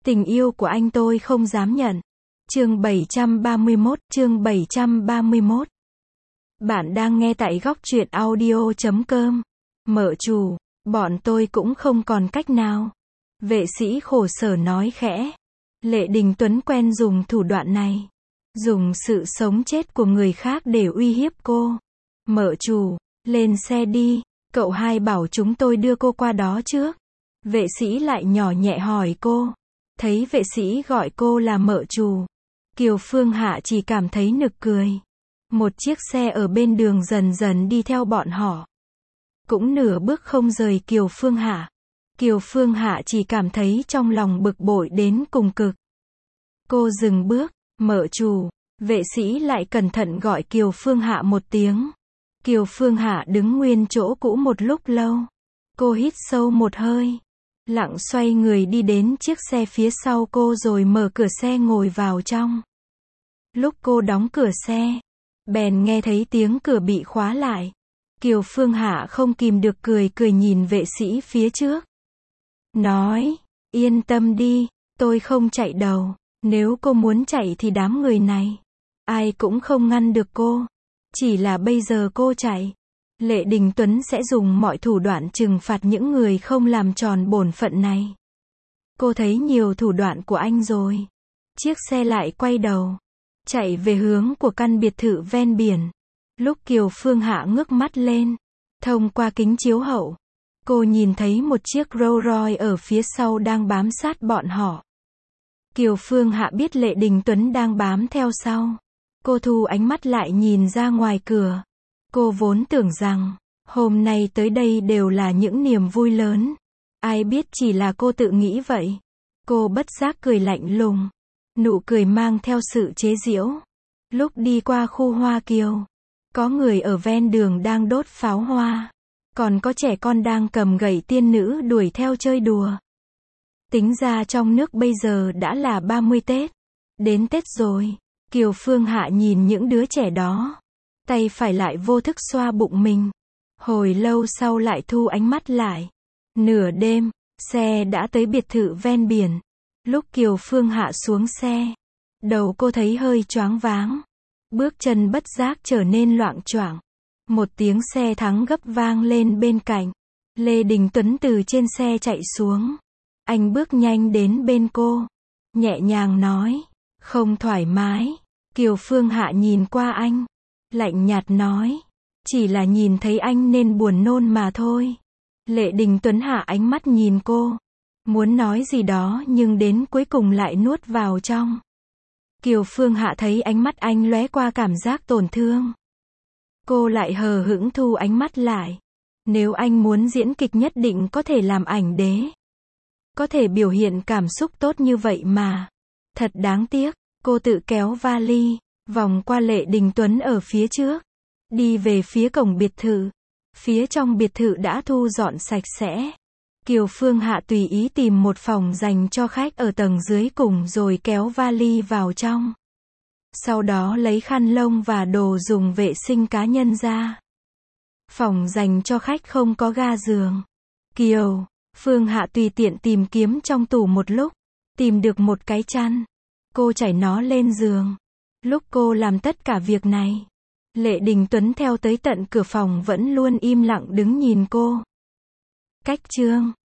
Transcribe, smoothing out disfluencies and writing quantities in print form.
Tình yêu của anh tôi không dám nhận. Chương 731. Bạn đang nghe tại góc truyện audio.com. Mợ chủ, bọn tôi cũng không còn cách nào. Vệ sĩ khổ sở nói khẽ. Lệ Đình Tuấn quen dùng thủ đoạn này. Dùng sự sống chết của người khác để uy hiếp cô. Mợ chủ, lên xe đi, cậu hai bảo chúng tôi đưa cô qua đó trước. Vệ sĩ lại nhỏ nhẹ hỏi cô. Thấy vệ sĩ gọi cô là mợ chủ, Kiều Phương Hạ chỉ cảm thấy nực cười. Một chiếc xe ở bên đường dần dần đi theo bọn họ. Cũng nửa bước không rời Kiều Phương Hạ. Kiều Phương Hạ chỉ cảm thấy trong lòng bực bội đến cùng cực. Cô dừng bước, mợ chủ, vệ sĩ lại cẩn thận gọi Kiều Phương Hạ một tiếng. Kiều Phương Hạ đứng nguyên chỗ cũ một lúc lâu. Cô hít sâu một hơi. Lặng xoay người đi đến chiếc xe phía sau cô rồi mở cửa xe ngồi vào trong. Lúc cô đóng cửa xe, bèn nghe thấy tiếng cửa bị khóa lại. Kiều Phương Hạ không kìm được cười nhìn vệ sĩ phía trước. Nói, yên tâm đi, tôi không chạy đâu. Nếu cô muốn chạy thì đám người này, ai cũng không ngăn được cô. Chỉ là bây giờ cô chạy, Lệ Đình Tuấn sẽ dùng mọi thủ đoạn trừng phạt những người không làm tròn bổn phận này. Cô thấy nhiều thủ đoạn của anh rồi. Chiếc xe lại quay đầu, chạy về hướng của căn biệt thự ven biển. Lúc Kiều Phương Hạ ngước mắt lên, thông qua kính chiếu hậu, cô nhìn thấy một chiếc Rolls Royce ở phía sau đang bám sát bọn họ. Kiều Phương Hạ biết Lệ Đình Tuấn đang bám theo sau. Cô thu ánh mắt lại nhìn ra ngoài cửa. Cô vốn tưởng rằng, hôm nay tới đây đều là những niềm vui lớn. Ai biết chỉ là cô tự nghĩ vậy. Cô bất giác cười lạnh lùng. Nụ cười mang theo sự chế giễu. Lúc đi qua khu Hoa Kiều, có người ở ven đường đang đốt pháo hoa. Còn có trẻ con đang cầm gậy tiên nữ đuổi theo chơi đùa. Tính ra trong nước bây giờ đã là 30 Tết. Đến Tết rồi. Kiều Phương Hạ nhìn những đứa trẻ đó. Tay phải lại vô thức xoa bụng mình. Hồi lâu sau lại thu ánh mắt lại. Nửa đêm, xe đã tới biệt thự ven biển. Lúc Kiều Phương Hạ xuống xe, đầu cô thấy hơi choáng váng. Bước chân bất giác trở nên loạng choạng. Một tiếng xe thắng gấp vang lên bên cạnh. Lê Đình Tuấn từ trên xe chạy xuống. Anh bước nhanh đến bên cô. Nhẹ nhàng nói. Không thoải mái. Kiều Phương Hạ nhìn qua anh. Lạnh nhạt nói. Chỉ là nhìn thấy anh nên buồn nôn mà thôi. Lệ Đình Tuấn hạ ánh mắt nhìn cô. Muốn nói gì đó nhưng đến cuối cùng lại nuốt vào trong. Kiều Phương Hạ thấy ánh mắt anh lóe qua cảm giác tổn thương. Cô lại hờ hững thu ánh mắt lại. Nếu anh muốn diễn kịch nhất định có thể làm ảnh đế. Có thể biểu hiện cảm xúc tốt như vậy mà. Thật đáng tiếc. Cô tự kéo vali, vòng qua Lệ Đình Tuấn ở phía trước. Đi về phía cổng biệt thự. Phía trong biệt thự đã thu dọn sạch sẽ. Kiều Phương Hạ tùy ý tìm một phòng dành cho khách ở tầng dưới cùng rồi kéo vali vào trong. Sau đó lấy khăn lông và đồ dùng vệ sinh cá nhân ra. Phòng dành cho khách không có ga giường. Kiều Phương Hạ tùy tiện tìm kiếm trong tủ một lúc. Tìm được một cái chăn. Cô trải nó lên giường. Lúc cô làm tất cả việc này, Lệ Đình Tuấn theo tới tận cửa phòng vẫn luôn im lặng đứng nhìn cô. Cách chương